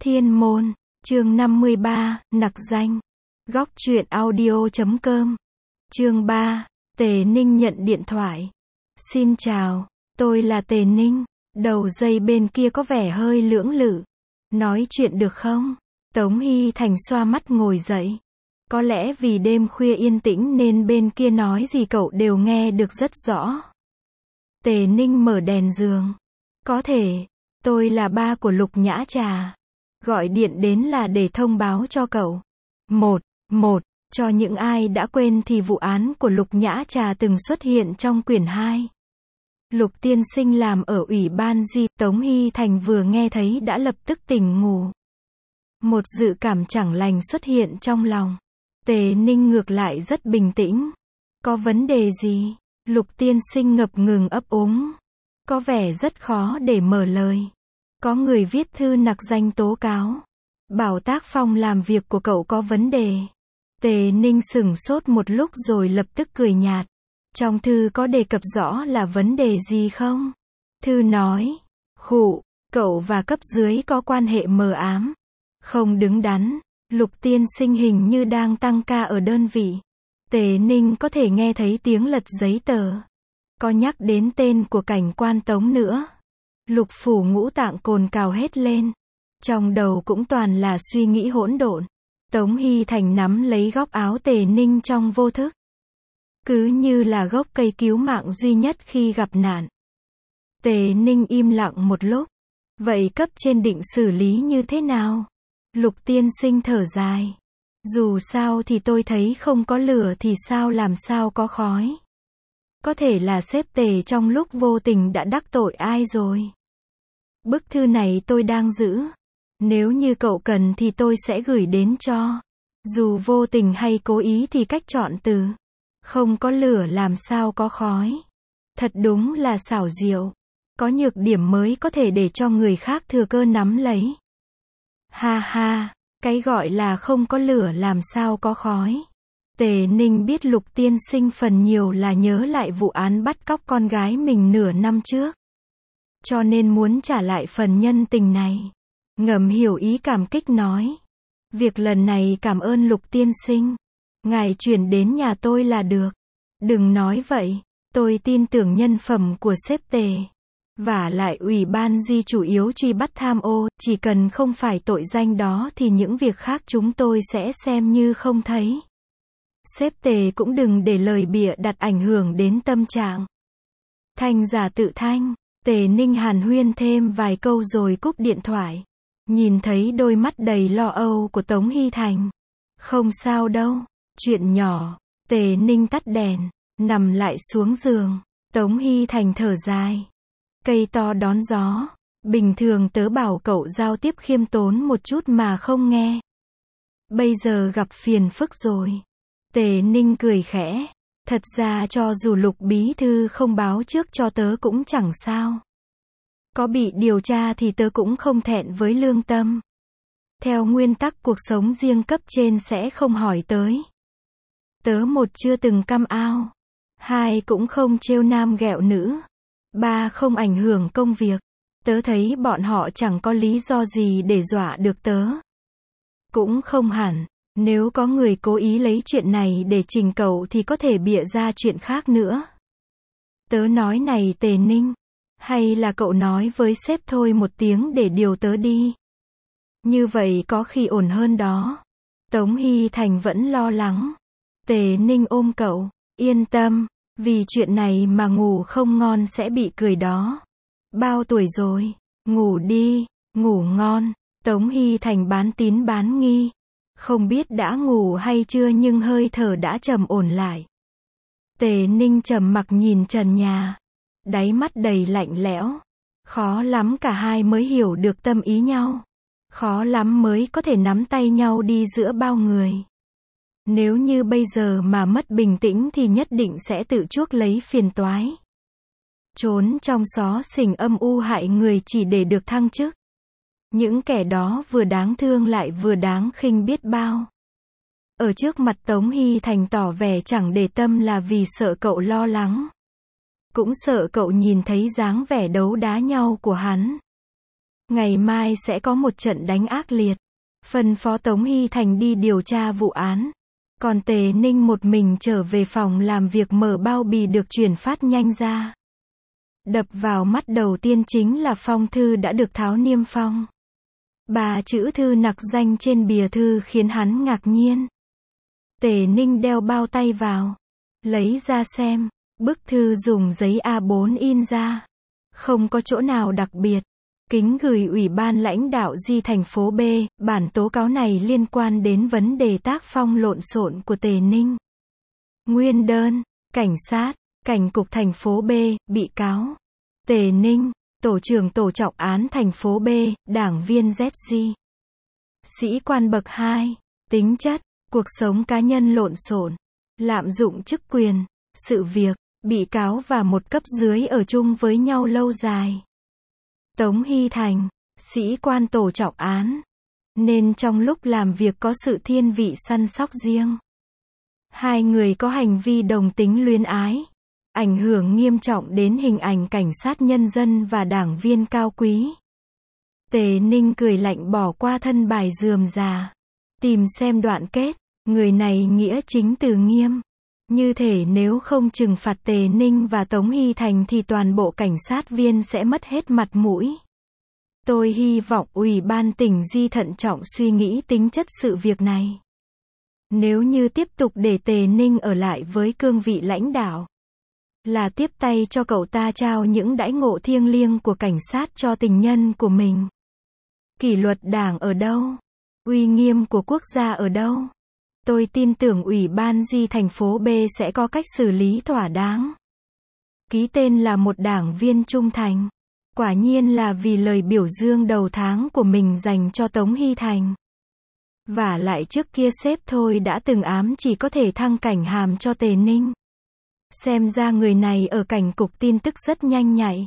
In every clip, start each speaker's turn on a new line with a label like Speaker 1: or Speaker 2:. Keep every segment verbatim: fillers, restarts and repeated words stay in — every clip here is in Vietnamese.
Speaker 1: Thiên môn, chương năm mươi ba, nặc danh. Góc truyện audio chấm com. Chương ba, Tề Ninh nhận điện thoại. Xin chào, tôi là Tề Ninh. Đầu dây bên kia có vẻ hơi lưỡng lự. Nói chuyện được không? Tống Hy Thành xoa mắt ngồi dậy. Có lẽ vì đêm khuya yên tĩnh nên bên kia nói gì cậu đều nghe được rất rõ. Tề Ninh mở đèn giường. Có thể, tôi là ba của Lục Nhã Trà. Gọi điện đến là để thông báo cho cậu. Một, một, cho những ai đã quên thì vụ án của Lục Nhã Trà từng xuất hiện trong quyển hai. Lục tiên sinh làm ở Ủy ban Di, Tống Hy Thành vừa nghe thấy đã lập tức tỉnh ngủ. Một dự cảm chẳng lành xuất hiện trong lòng. Tề Ninh ngược lại rất bình tĩnh. Có vấn đề gì? Lục tiên sinh ngập ngừng ấp úng. Có vẻ rất khó để mở lời. Có người viết thư nặc danh tố cáo. Bảo tác phong làm việc của cậu có vấn đề. Tề Ninh sửng sốt một lúc rồi lập tức cười nhạt. Trong thư có đề cập rõ là vấn đề gì không? Thư nói, khụ, cậu và cấp dưới có quan hệ mờ ám. Không đứng đắn, Lục tiên sinh hình như đang tăng ca ở đơn vị. Tề Ninh có thể nghe thấy tiếng lật giấy tờ. Có nhắc đến tên của cảnh quan Tống nữa. Lục phủ ngũ tạng cồn cào hết lên. Trong đầu cũng toàn là suy nghĩ hỗn độn. Tống Hy Thành nắm lấy góc áo Tề Ninh trong vô thức. Cứ như là gốc cây cứu mạng duy nhất khi gặp nạn. Tề Ninh im lặng một lúc. Vậy cấp trên định xử lý như thế nào? Lục tiên sinh thở dài. Dù sao thì tôi thấy không có lửa thì sao làm sao có khói. Có thể là sếp Tề trong lúc vô tình đã đắc tội ai rồi. Bức thư này tôi đang giữ. Nếu như cậu cần thì tôi sẽ gửi đến cho. Dù vô tình hay cố ý thì cách chọn từ. Không có lửa làm sao có khói. Thật đúng là xảo diệu. Có nhược điểm mới có thể để cho người khác thừa cơ nắm lấy. Ha ha, cái gọi là không có lửa làm sao có khói. Tề Ninh biết Lục tiên sinh phần nhiều là nhớ lại vụ án bắt cóc con gái mình nửa năm trước. Cho nên muốn trả lại phần nhân tình này. Ngầm hiểu ý cảm kích nói. Việc lần này cảm ơn Lục tiên sinh. Ngài chuyển đến nhà tôi là được. Đừng nói vậy, tôi tin tưởng nhân phẩm của sếp Tề. Vả lại Ủy ban Di chủ yếu truy bắt tham ô, chỉ cần không phải tội danh đó thì những việc khác chúng tôi sẽ xem như không thấy. Sếp Tề cũng đừng để lời bịa đặt ảnh hưởng đến tâm trạng. Thanh giả tự thanh, Tề Ninh hàn huyên thêm vài câu rồi cúp điện thoại. Nhìn thấy đôi mắt đầy lo âu của Tống Hy Thành. Không sao đâu, chuyện nhỏ. Tề Ninh tắt đèn, nằm lại xuống giường. Tống Hy Thành thở dài. Cây to đón gió. Bình thường tớ bảo cậu giao tiếp khiêm tốn một chút mà không nghe. Bây giờ gặp phiền phức rồi. Tề Ninh cười khẽ. Thật ra cho dù Lục bí thư không báo trước cho tớ cũng chẳng sao. Có bị điều tra thì tớ cũng không thẹn với lương tâm. Theo nguyên tắc cuộc sống riêng cấp trên sẽ không hỏi tới. Tớ một chưa từng căm ao. Hai cũng không trêu nam ghẹo nữ. Ba không ảnh hưởng công việc. Tớ thấy bọn họ chẳng có lý do gì để dọa được tớ. Cũng không hẳn. Nếu có người cố ý lấy chuyện này để trình cậu thì có thể bịa ra chuyện khác nữa. Tớ nói này Tề Ninh. Hay là cậu nói với sếp thôi một tiếng để điều tớ đi. Như vậy có khi ổn hơn đó. Tống Hy Thành vẫn lo lắng. Tề Ninh ôm cậu. Yên tâm. Vì chuyện này mà ngủ không ngon sẽ bị cười đó. Bao tuổi rồi? Ngủ đi. Ngủ ngon. Tống Hy Thành bán tín bán nghi. Không biết đã ngủ hay chưa nhưng hơi thở đã trầm ổn lại. Tề Ninh trầm mặc nhìn trần nhà. Đáy mắt đầy lạnh lẽo. Khó lắm cả hai mới hiểu được tâm ý nhau. Khó lắm mới có thể nắm tay nhau đi giữa bao người. Nếu như bây giờ mà mất bình tĩnh thì nhất định sẽ tự chuốc lấy phiền toái. Trốn trong xó xỉnh âm u hại người chỉ để được thăng chức. Những kẻ đó vừa đáng thương lại vừa đáng khinh biết bao. Ở trước mặt Tống Hy Thành tỏ vẻ chẳng để tâm là vì sợ cậu lo lắng. Cũng sợ cậu nhìn thấy dáng vẻ đấu đá nhau của hắn. Ngày mai sẽ có một trận đánh ác liệt. Phân phó Tống Hy Thành đi điều tra vụ án. Còn Tề Ninh một mình trở về phòng làm việc mở bao bì được chuyển phát nhanh ra. Đập vào mắt đầu tiên chính là phong thư đã được tháo niêm phong. Ba chữ thư nặc danh trên bìa thư khiến hắn ngạc nhiên. Tề Ninh đeo bao tay vào. Lấy ra xem. Bức thư dùng giấy A bốn in ra. Không có chỗ nào đặc biệt. Kính gửi Ủy ban lãnh đạo Di thành phố B, bản tố cáo này liên quan đến vấn đề tác phong lộn xộn của Tề Ninh. Nguyên đơn, cảnh sát, cảnh cục thành phố B, bị cáo. Tề Ninh, tổ trưởng tổ trọng án thành phố B, đảng viên Z G. Sĩ quan bậc hai, tính chất, cuộc sống cá nhân lộn xộn, lạm dụng chức quyền, sự việc, bị cáo và một cấp dưới ở chung với nhau lâu dài. Tống Hy Thành, sĩ quan tổ trọng án, nên trong lúc làm việc có sự thiên vị săn sóc riêng. Hai người có hành vi đồng tính luyến ái, ảnh hưởng nghiêm trọng đến hình ảnh cảnh sát nhân dân và đảng viên cao quý. Tề Ninh cười lạnh bỏ qua thân bài rườm rà, tìm xem đoạn kết, người này nghĩa chính từ nghiêm. Như thể nếu không trừng phạt Tề Ninh và Tống Hy Thành thì toàn bộ cảnh sát viên sẽ mất hết mặt mũi. Tôi hy vọng Ủy ban tỉnh Di thận trọng suy nghĩ tính chất sự việc này. Nếu như tiếp tục để Tề Ninh ở lại với cương vị lãnh đạo, là tiếp tay cho cậu ta trao những đãi ngộ thiêng liêng của cảnh sát cho tình nhân của mình. Kỷ luật đảng ở đâu? Uy nghiêm của quốc gia ở đâu? Tôi tin tưởng Ủy ban Di thành phố B sẽ có cách xử lý thỏa đáng. Ký tên là một đảng viên trung thành. Quả nhiên là vì lời biểu dương đầu tháng của mình dành cho Tống Hy Thành. Vả lại trước kia sếp thôi đã từng ám chỉ có thể thăng cảnh hàm cho Tề Ninh. Xem ra người này ở cảnh cục tin tức rất nhanh nhạy.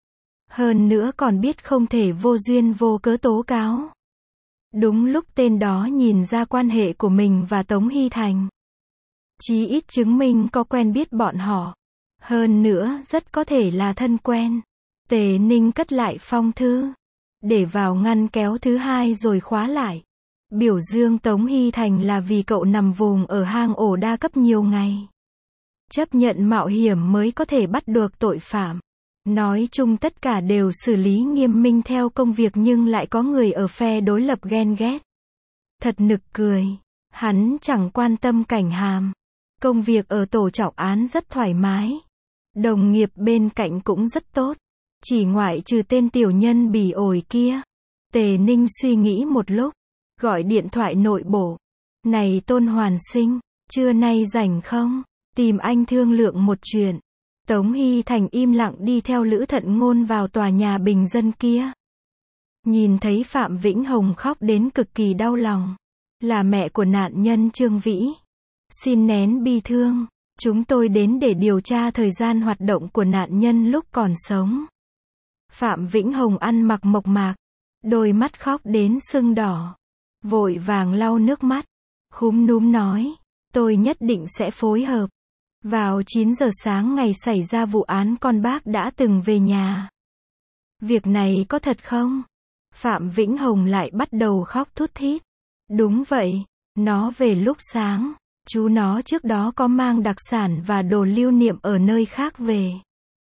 Speaker 1: Hơn nữa còn biết không thể vô duyên vô cớ tố cáo. Đúng lúc tên đó nhìn ra quan hệ của mình và Tống Hy Thành. Chí ít chứng minh có quen biết bọn họ. Hơn nữa rất có thể là thân quen. Tề Ninh cất lại phong thư. Để vào ngăn kéo thứ hai rồi khóa lại. Biểu dương Tống Hy Thành là vì cậu nằm vùng ở hang ổ đa cấp nhiều ngày. Chấp nhận mạo hiểm mới có thể bắt được tội phạm. Nói chung tất cả đều xử lý nghiêm minh theo công việc nhưng lại có người ở phe đối lập ghen ghét. Thật nực cười. Hắn chẳng quan tâm cảnh hàm. Công việc ở tổ trọng án rất thoải mái. Đồng nghiệp bên cạnh cũng rất tốt. Chỉ ngoại trừ tên tiểu nhân bỉ ổi kia. Tề Ninh suy nghĩ một lúc. Gọi điện thoại nội bộ. Này Tôn Hoàn Sinh, trưa nay rảnh không? Tìm anh thương lượng một chuyện. Tống Hy Thành im lặng đi theo Lữ Thận Ngôn vào tòa nhà bình dân kia. Nhìn thấy Phạm Vĩnh Hồng khóc đến cực kỳ đau lòng. Là mẹ của nạn nhân Trương Vĩ. Xin nén bi thương. Chúng tôi đến để điều tra thời gian hoạt động của nạn nhân lúc còn sống. Phạm Vĩnh Hồng ăn mặc mộc mạc. Đôi mắt khóc đến sưng đỏ. Vội vàng lau nước mắt. Khúm núm nói. Tôi nhất định sẽ phối hợp. Vào chín giờ sáng ngày xảy ra vụ án con bác đã từng về nhà. Việc này có thật không? Phạm Vĩnh Hồng lại bắt đầu khóc thút thít. Đúng vậy, nó về lúc sáng. Chú nó trước đó có mang đặc sản và đồ lưu niệm ở nơi khác về.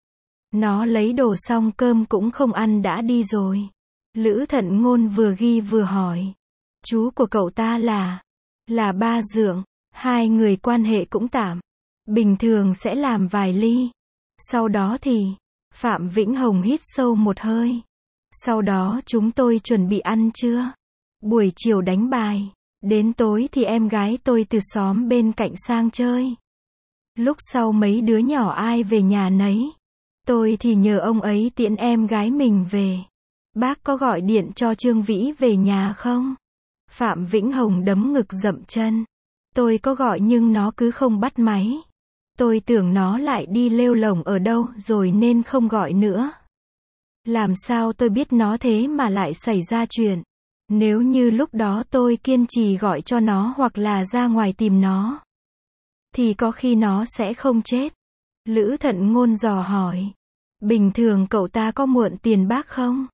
Speaker 1: Nó lấy đồ xong cơm cũng không ăn đã đi rồi. Lữ Thận Ngôn vừa ghi vừa hỏi. Chú của cậu ta là? Là ba Dượng. Hai người quan hệ cũng tạm. Bình thường sẽ làm vài ly. Sau đó thì, Phạm Vĩnh Hồng hít sâu một hơi. Sau đó chúng tôi chuẩn bị ăn trưa. Buổi chiều đánh bài. Đến tối thì em gái tôi từ xóm bên cạnh sang chơi. Lúc sau mấy đứa nhỏ ai về nhà nấy. Tôi thì nhờ ông ấy tiễn em gái mình về. Bác có gọi điện cho Trương Vĩ về nhà không? Phạm Vĩnh Hồng đấm ngực dậm chân. Tôi có gọi nhưng nó cứ không bắt máy. Tôi tưởng nó lại đi lêu lổng ở đâu rồi nên không gọi nữa. Làm sao tôi biết nó thế mà lại xảy ra chuyện. Nếu như lúc đó tôi kiên trì gọi cho nó hoặc là ra ngoài tìm nó, thì có khi nó sẽ không chết. Lữ Thận Ngôn dò hỏi. Bình thường cậu ta có mượn tiền bác không?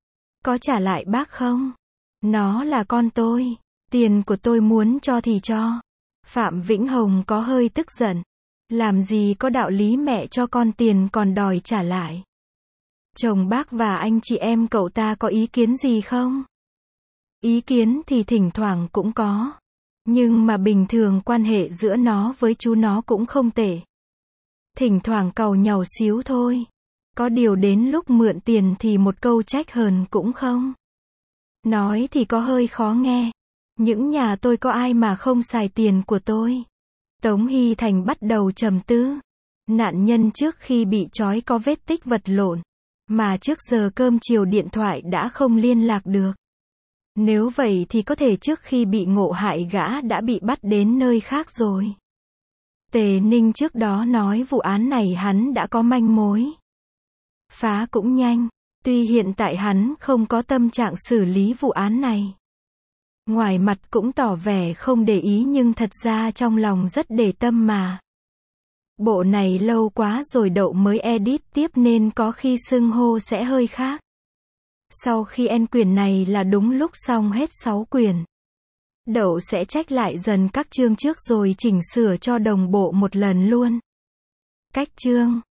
Speaker 1: Có trả lại bác không? Nó là con tôi. Tiền của tôi muốn cho thì cho. Phạm Vĩnh Hồng có hơi tức giận. Làm gì có đạo lý mẹ cho con tiền còn đòi trả lại. Chồng bác và anh chị em cậu ta có ý kiến gì không? Ý kiến thì thỉnh thoảng cũng có. Nhưng mà bình thường quan hệ giữa nó với chú nó cũng không tệ. Thỉnh thoảng càu nhàu xíu thôi. Có điều đến lúc mượn tiền thì một câu trách hờn cũng không. Nói thì có hơi khó nghe. Những nhà tôi có ai mà không xài tiền của tôi. Tống Hy Thành bắt đầu trầm tư. Nạn nhân trước khi bị trói có vết tích vật lộn. Mà trước giờ cơm chiều điện thoại đã không liên lạc được. Nếu vậy thì có thể trước khi bị ngộ hại gã đã bị bắt đến nơi khác rồi. Tề Ninh trước đó nói vụ án này hắn đã có manh mối. Phá cũng nhanh. Tuy hiện tại hắn không có tâm trạng xử lý vụ án này. Ngoài mặt cũng tỏ vẻ không để ý nhưng thật ra trong lòng rất để tâm mà. Bộ này lâu quá rồi Đậu mới edit tiếp nên có khi xưng hô sẽ hơi khác. Sau khi end quyển này là đúng lúc xong hết sáu quyển. Đậu sẽ check lại dần các chương trước rồi chỉnh sửa cho đồng bộ một lần luôn. Cách chương